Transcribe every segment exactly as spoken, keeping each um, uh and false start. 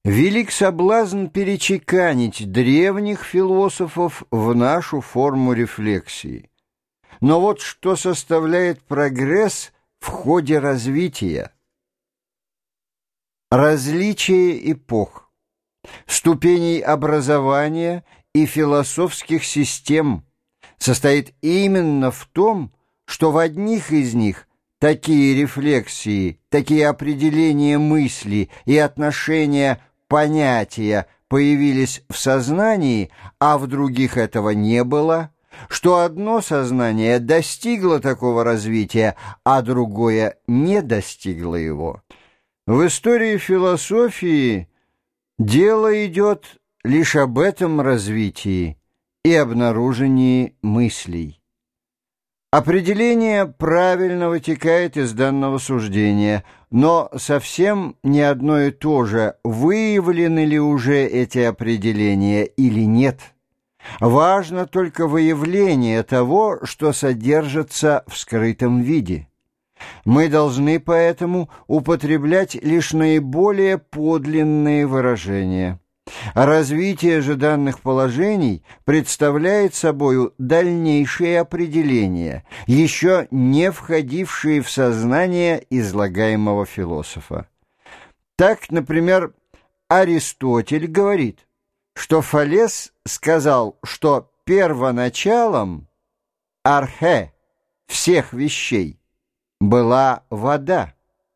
Велик соблазн перечеканить древних философов в нашу форму рефлексии. Но вот что составляет прогресс в ходе развития. Различие эпох, ступеней образования и философских систем состоит именно в том, что в одних из них такие рефлексии, такие определения мысли и отношения понятия появились в сознании, а в других этого не было, что одно сознание достигло такого развития, а другое не достигло его. В истории философии дело идет лишь об этом развитии и обнаружении мыслей. Определение правильно вытекает из данного суждения, но совсем не одно и то же, выявлены ли уже эти определения или нет. Важно только выявление того, что содержится в скрытом виде. Мы должны поэтому употреблять лишь наиболее подлинные выражения. Развитие же данных положений представляет собою дальнейшие определения, еще не входившие в сознание излагаемого философа. Так, например, Аристотель говорит, что Фалес сказал, что первоначалом архе всех вещей была вода,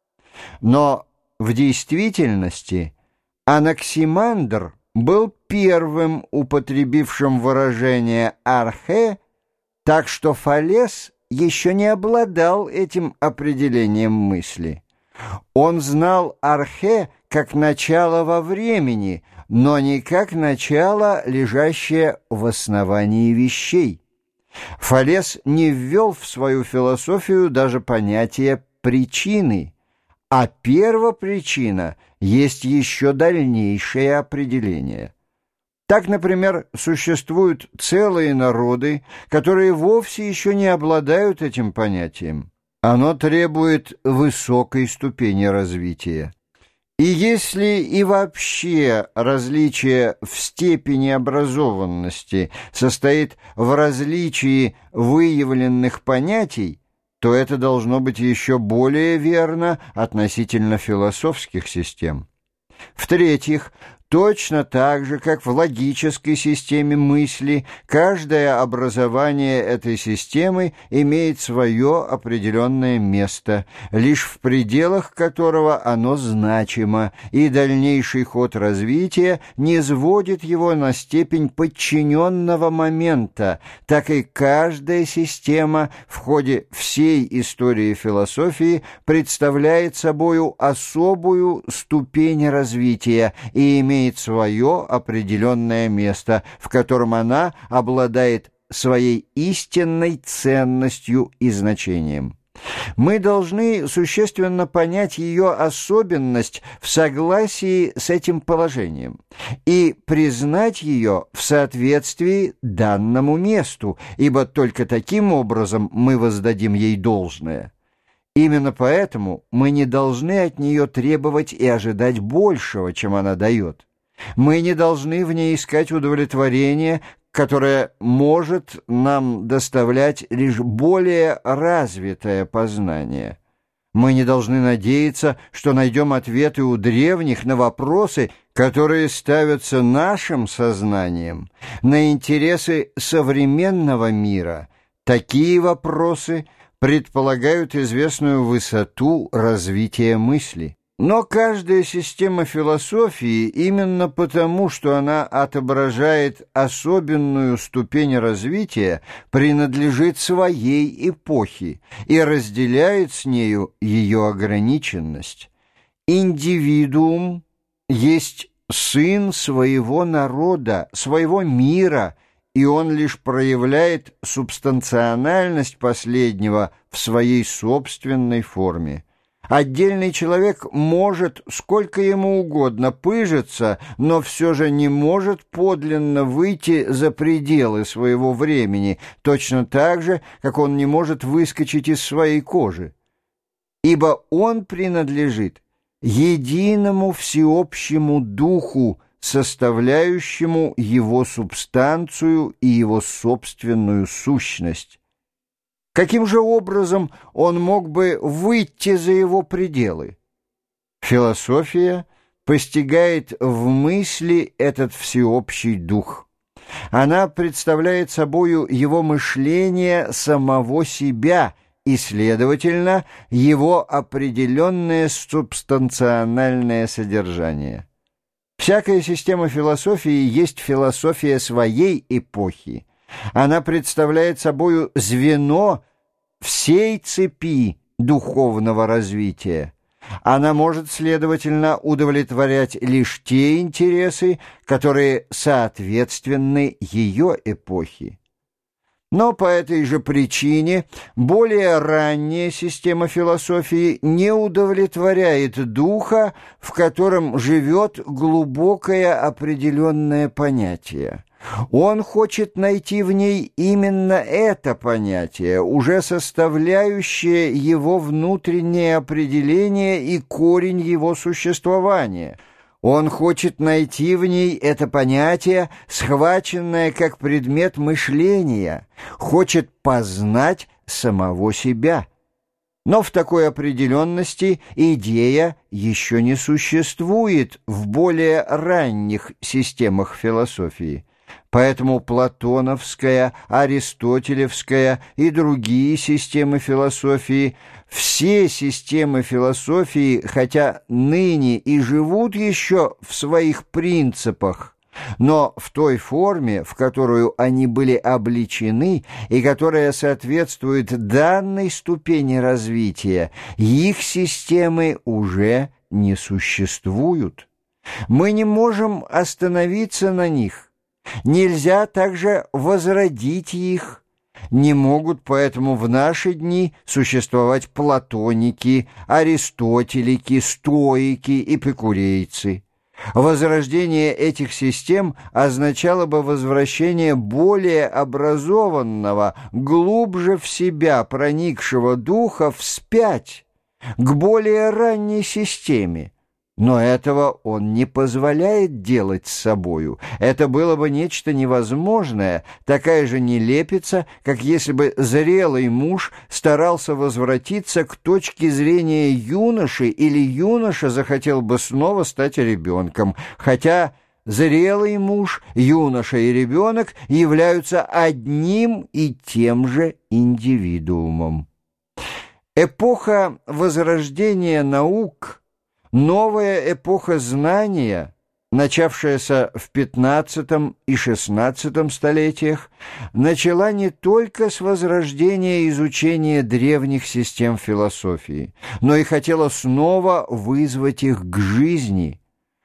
но в действительности Анаксимандр был первым употребившим выражение «архе», так что Фалес еще не обладал этим определением мысли. Он знал «архе» как начало во времени, но не как начало, лежащее в основании вещей. Фалес не ввел в свою философию даже понятие «причины», а первопричина есть еще дальнейшее определение. Так, например, существуют целые народы, которые вовсе еще не обладают этим понятием. Оно требует высокой ступени развития. И если и вообще различие в степени образованности состоит в различии выявленных понятий, то это должно быть еще более верно относительно философских систем. В-третьих, точно так же, как в логической системе мысли, каждое образование этой системы имеет свое определенное место, лишь в пределах которого оно значимо, и дальнейший ход развития не сводит его на степень подчиненного момента, так и каждая система в ходе всей истории философии представляет собою особую ступень развития и имеет свое определенное место, в котором она обладает своей истинной ценностью и значением. Мы должны существенно понять ее особенность в согласии с этим положением и признать ее в соответствии данному месту, ибо только таким образом мы воздадим ей должное. Именно поэтому мы не должны от нее требовать и ожидать большего, чем она дает. Мы не должны в ней искать удовлетворение, которое может нам доставлять лишь более развитое познание. Мы не должны надеяться, что найдем ответы у древних на вопросы, которые ставятся нашим сознанием, на интересы современного мира. Такие вопросы предполагают известную высоту развития мысли. Но каждая система философии именно потому, что она отображает особенную ступень развития, принадлежит своей эпохе и разделяет с нею ее ограниченность. Индивидуум есть сын своего народа, своего мира, и он лишь проявляет субстанциональность последнего в своей собственной форме. Отдельный человек может сколько ему угодно пыжиться, но все же не может подлинно выйти за пределы своего времени, точно так же, как он не может выскочить из своей кожи. Ибо он принадлежит единому всеобщему духу, составляющему его субстанцию и его собственную сущность. Каким же образом он мог бы выйти за его пределы? Философия постигает в мысли этот всеобщий дух. Она представляет собою его мышление самого себя и, следовательно, его определенное субстанциональное содержание. Всякая система философии есть философия своей эпохи. Она представляет собою звено всей цепи духовного развития. Она может, следовательно, удовлетворять лишь те интересы, которые соответственны ее эпохе. Но по этой же причине более ранняя система философии не удовлетворяет духа, в котором живет глубокое определенное понятие. Он хочет найти в ней именно это понятие, уже составляющее его внутреннее определение и корень его существования. Он хочет найти в ней это понятие, схваченное как предмет мышления, хочет познать самого себя. Но в такой определенности идея еще не существует в более ранних системах философии. Поэтому платоновская, аристотелевская и другие системы философии, все системы философии, хотя ныне и живут еще в своих принципах, но в той форме, в которую они были обличены и которая соответствует данной ступени развития, их системы уже не существуют. Мы не можем остановиться на них. Нельзя также возродить их. Не могут поэтому в наши дни существовать платоники, аристотелики, стоики, эпикурейцы. Возрождение этих систем означало бы возвращение более образованного, глубже в себя проникшего духа вспять, к более ранней системе. Но этого он не позволяет делать с собою. Это было бы нечто невозможное, такая же нелепица, как если бы зрелый муж старался возвратиться к точке зрения юноши, или юноша захотел бы снова стать ребенком, хотя зрелый муж, юноша и ребенок являются одним и тем же индивидуумом. Эпоха возрождения наук — новая эпоха знания, начавшаяся в пятнадцатом и шестнадцатом столетиях, начала не только с возрождения изучения древних систем философии, но и хотела снова вызвать их к жизни.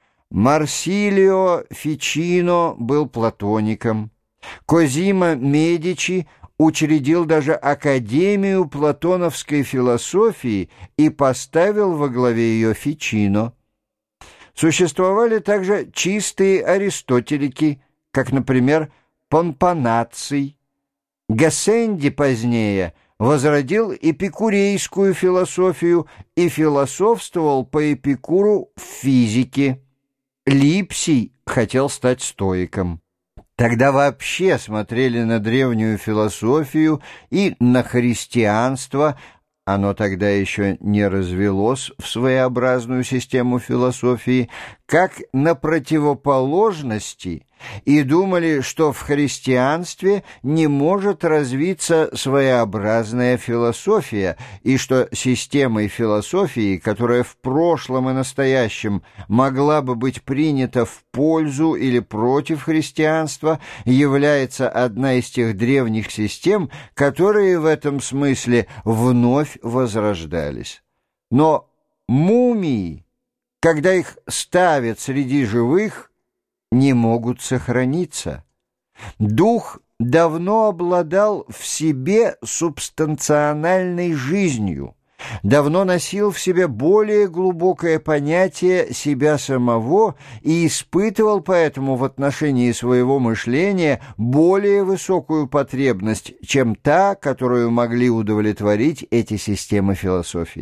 Марсилио Фичино был платоником, Козимо Медичи учредил даже Академию платоновской философии и поставил во главе ее Фичино. Существовали также чистые аристотелики, как, например, Помпонаций. Гассенди позднее возродил эпикурейскую философию и философствовал по Эпикуру в физике. Липсий хотел стать стоиком. Тогда вообще смотрели на древнюю философию и на христианство, оно тогда еще не развелось в своеобразную систему философии, как на противоположности, и думали, что в христианстве не может развиться своеобразная философия, и что системой философии, которая в прошлом и настоящем могла бы быть принята в пользу или против христианства, является одна из тех древних систем, которые в этом смысле вновь возрождались. Но мумии, когда их ставят среди живых, не могут сохраниться. Дух давно обладал в себе субстанциональной жизнью, давно носил в себе более глубокое понятие себя самого и испытывал поэтому в отношении своего мышления более высокую потребность, чем та, которую могли удовлетворить эти системы философии.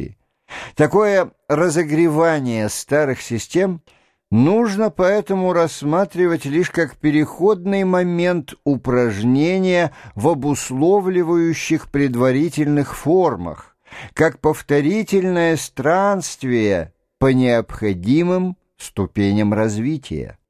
Такое разогревание старых систем нужно поэтому рассматривать лишь как переходный момент упражнения в обусловливающих предварительных формах, как повторительное странствие по необходимым ступеням развития.